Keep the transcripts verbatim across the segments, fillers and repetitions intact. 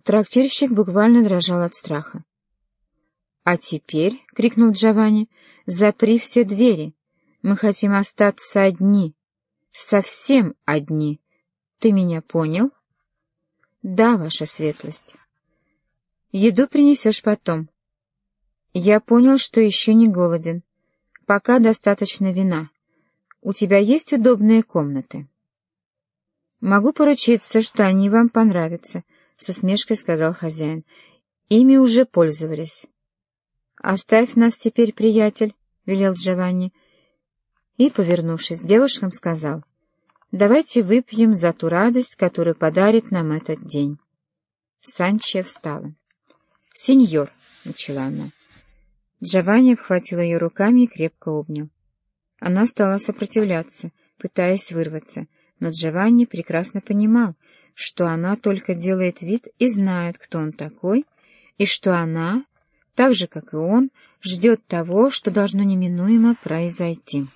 Трактирщик буквально дрожал от страха. «А теперь, — крикнул Джованни, — запри все двери. Мы хотим остаться одни. Совсем одни. Ты меня понял?» «Да, ваша светлость. Еду принесешь потом. Я понял, что еще не голоден. Пока достаточно вина. У тебя есть удобные комнаты?» «Могу поручиться, что они вам понравятся», — с усмешкой сказал хозяин. «Ими уже пользовались». «Оставь нас теперь, приятель», — велел Джованни. И, повернувшись к девушкам, сказал: «Давайте выпьем за ту радость, которую подарит нам этот день». Санчо встала. «Сеньор», — начала она. Джованни обхватил ее руками и крепко обнял. Она стала сопротивляться, пытаясь вырваться, но Джованни прекрасно понимал, что она только делает вид и знает, кто он такой, и что она, так же, как и он, ждет того, что должно неминуемо произойти.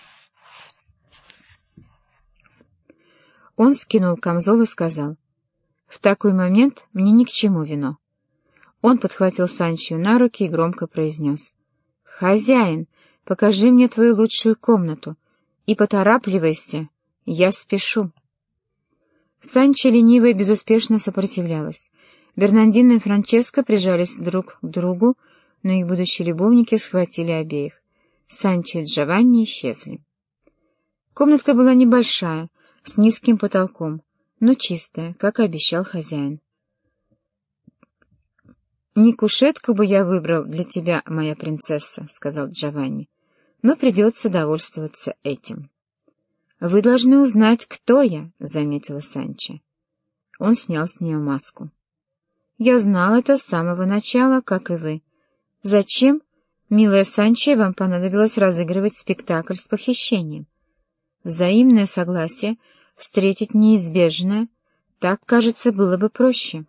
Он скинул камзол и сказал: «В такой момент мне ни к чему вино». Он подхватил Санчо на руки и громко произнес: «Хозяин, покажи мне твою лучшую комнату и поторапливайся, я спешу». Санчо лениво и безуспешно сопротивлялась. Бернандино и Франческо прижались друг к другу, но их будущие любовники схватили обеих. Санчо и Джованни исчезли. Комнатка была небольшая, с низким потолком, но чистая, как и обещал хозяин. «Не кушетку бы я выбрал для тебя, моя принцесса», — сказал Джованни, — «но придется довольствоваться этим». «Вы должны узнать, кто я», — заметила Санчо. Он снял с нее маску. «Я знал это с самого начала, как и вы. Зачем, милая Санчо, вам понадобилось разыгрывать спектакль с похищением? Взаимное согласие встретить неизбежное, так, кажется, было бы проще.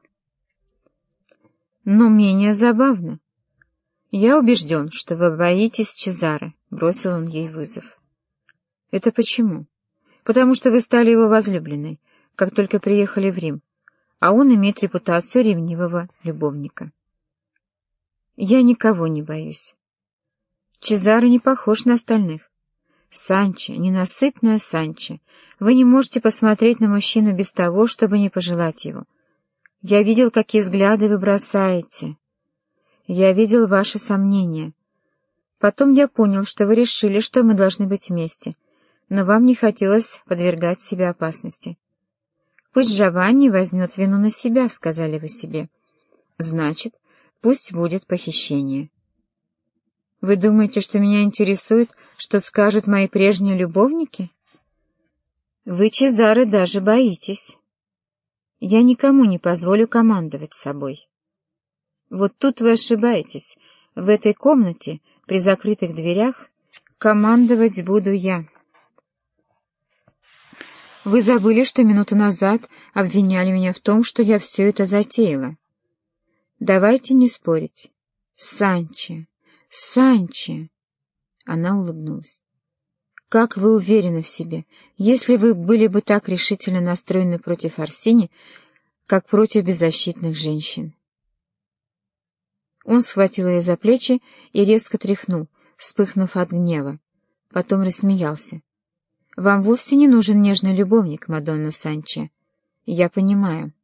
Но менее забавно. Я убежден, что вы боитесь Чезаре», — бросил он ей вызов. «Это почему?» «Потому что вы стали его возлюбленной, как только приехали в Рим, а он имеет репутацию ревнивого любовника». «Я никого не боюсь. Чезаре не похож на остальных. Санчо, ненасытная Санчо, вы не можете посмотреть на мужчину без того, чтобы не пожелать его. Я видел, какие взгляды вы бросаете. Я видел ваши сомнения. Потом я понял, что вы решили, что мы должны быть вместе, но вам не хотелось подвергать себя опасности. «Пусть Джованни возьмет вину на себя», — сказали вы себе. «Значит, пусть будет похищение». Вы думаете, что меня интересует, что скажут мои прежние любовники? Вы, Чезаре, даже боитесь. Я никому не позволю командовать собой. Вот тут вы ошибаетесь. В этой комнате, при закрытых дверях, командовать буду я. Вы забыли, что минуту назад обвиняли меня в том, что я все это затеяла. Давайте не спорить. Санчо, Санчо!» Она улыбнулась. «Как вы уверены в себе, если вы были бы так решительно настроены против Арсини, как против беззащитных женщин?» Он схватил ее за плечи и резко тряхнул, вспыхнув от гнева. Потом рассмеялся. «Вам вовсе не нужен нежный любовник, Мадонна Санчо. Я понимаю.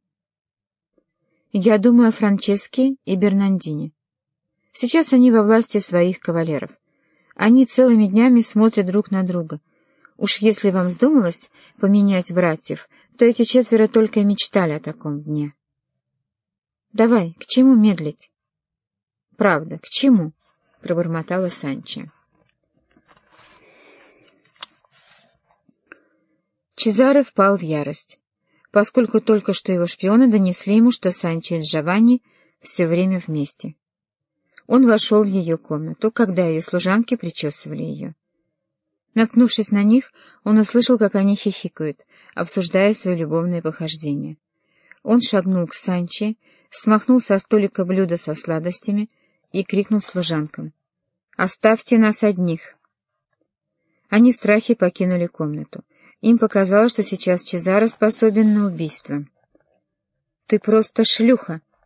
Я думаю о Франческе и Бернандине. Сейчас они во власти своих кавалеров. Они целыми днями смотрят друг на друга. Уж если вам вздумалось поменять братьев, то эти четверо только и мечтали о таком дне. Давай, к чему медлить?» «Правда, к чему?» — пробормотала Санчо. Чезаре впал в ярость, поскольку только что его шпионы донесли ему, что Санчо и Джованни все время вместе. Он вошел в ее комнату, когда ее служанки причесывали ее. Наткнувшись на них, он услышал, как они хихикают, обсуждая свои любовные похождения. Он шагнул к Санчо, смахнул со столика блюдо со сладостями и крикнул служанкам: «Оставьте нас одних!» Они в страхе покинули комнату. Им показалось, что сейчас Чезаре способен на убийство. «Ты просто шлюха!»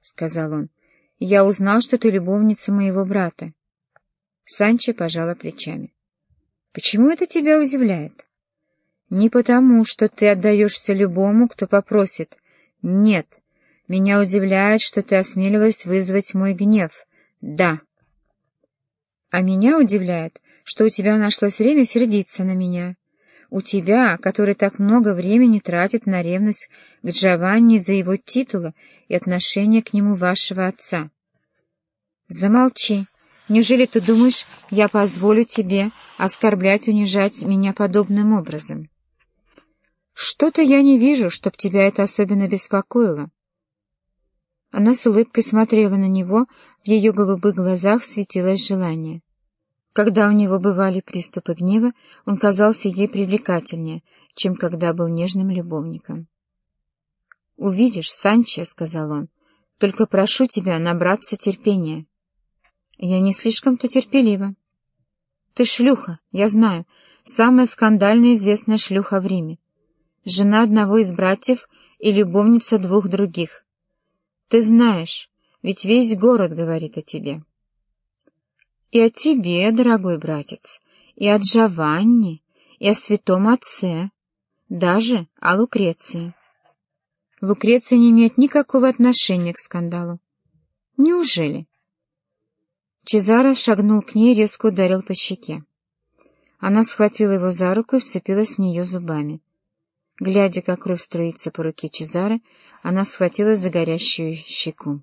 — сказал он. — Я узнал, что ты любовница моего брата. Санчо пожала плечами. — Почему это тебя удивляет? — Не потому, что ты отдаешься любому, кто попросит. Нет, меня удивляет, что ты осмелилась вызвать мой гнев. Да. А меня удивляет, что у тебя нашлось время сердиться на меня. У тебя, который так много времени тратит на ревность к Джованни из-за его титула и отношения к нему вашего отца. Замолчи. Неужели ты думаешь, я позволю тебе оскорблять, унижать меня подобным образом? Что-то я не вижу, чтоб тебя это особенно беспокоило. Она с улыбкой смотрела на него, в ее голубых глазах светилось желание. Когда у него бывали приступы гнева, он казался ей привлекательнее, чем когда был нежным любовником. «Увидишь, Санчо, — сказал он, — только прошу тебя набраться терпения. Я не слишком-то терпелива. Ты шлюха, я знаю, самая скандально известная шлюха в Риме, жена одного из братьев и любовница двух других. Ты знаешь, ведь весь город говорит о тебе. И о тебе, дорогой братец, и о Джованни, и о святом отце, даже о Лукреции. Лукреция не имеет никакого отношения к скандалу. Неужели?» Чезаро шагнул к ней и резко ударил по щеке. Она схватила его за руку и вцепилась в нее зубами. Глядя, как кровь струится по руке Чезаро, она схватилась за горящую щеку.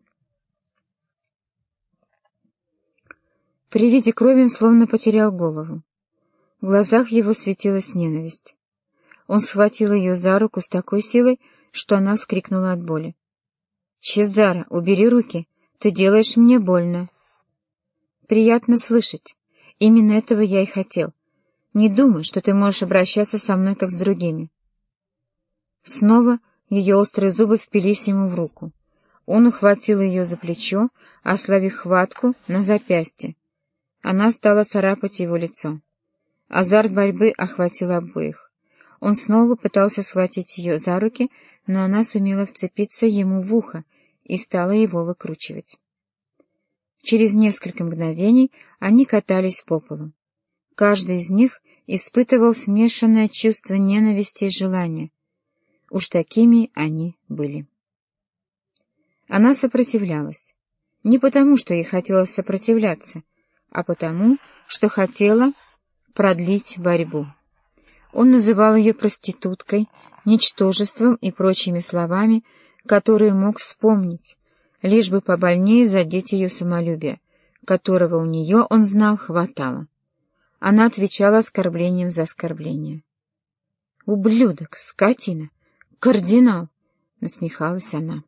При виде крови он словно потерял голову. В глазах его светилась ненависть. Он схватил ее за руку с такой силой, что она вскрикнула от боли. «Чезаро, убери руки! Ты делаешь мне больно!» «Приятно слышать. Именно этого я и хотел. Не думай, что ты можешь обращаться со мной, как с другими». Снова ее острые зубы впились ему в руку. Он ухватил ее за плечо, ослабив хватку на запястье. Она стала царапать его лицо. Азарт борьбы охватил обоих. Он снова пытался схватить ее за руки, но она сумела вцепиться ему в ухо и стала его выкручивать. Через несколько мгновений они катались по полу. Каждый из них испытывал смешанное чувство ненависти и желания. Уж такими они были. Она сопротивлялась. Не потому, что ей хотелось сопротивляться, а потому, что хотела продлить борьбу. Он называл ее проституткой, ничтожеством и прочими словами, которые мог вспомнить, лишь бы побольнее задеть ее самолюбие, которого у нее, он знал, хватало. Она отвечала оскорблением за оскорбление. «Ублюдок, скотина, кардинал!» — насмехалась она.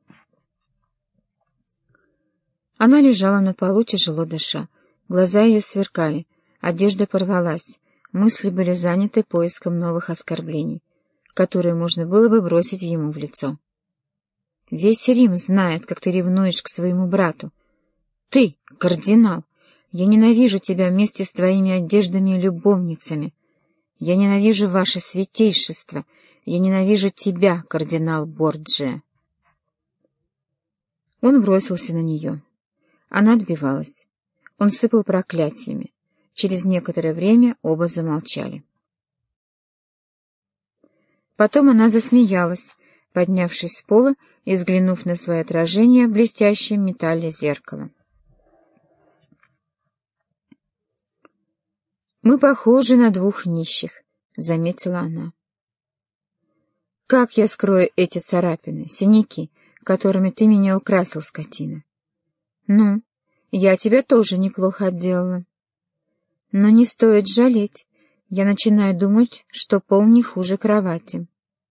Она лежала на полу, тяжело дыша. Глаза ее сверкали, одежда порвалась, мысли были заняты поиском новых оскорблений, которые можно было бы бросить ему в лицо. «Весь Рим знает, как ты ревнуешь к своему брату. Ты, кардинал, я ненавижу тебя вместе с твоими одеждами и любовницами. Я ненавижу ваше святейшество. Я ненавижу тебя, кардинал Борджиа». Он бросился на нее. Она отбивалась. Он сыпал проклятиями. Через некоторое время оба замолчали. Потом она засмеялась, поднявшись с пола и взглянув на свое отражение в блестящем металле зеркала. «Мы похожи на двух нищих», — заметила она. «Как я скрою эти царапины, синяки, которыми ты меня украсил, скотина? Ну, я тебя тоже неплохо отделала. Но не стоит жалеть, я начинаю думать, что пол не хуже кровати».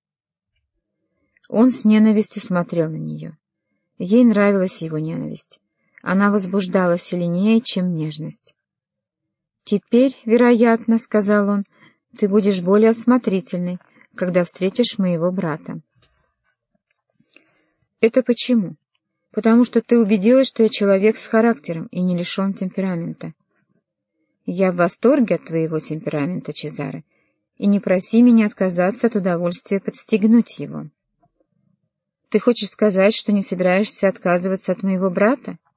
Он с ненавистью смотрел на нее. Ей нравилась его ненависть. Она возбуждала сильнее, чем нежность. «Теперь, вероятно, — сказал он, — ты будешь более осмотрительной, когда встретишь моего брата». «Это почему? Потому что ты убедилась, что я человек с характером и не лишен темперамента». «Я в восторге от твоего темперамента, Чезаро, и не проси меня отказаться от удовольствия подстегнуть его». Ты хочешь сказать, что не собираешься отказываться от моего брата?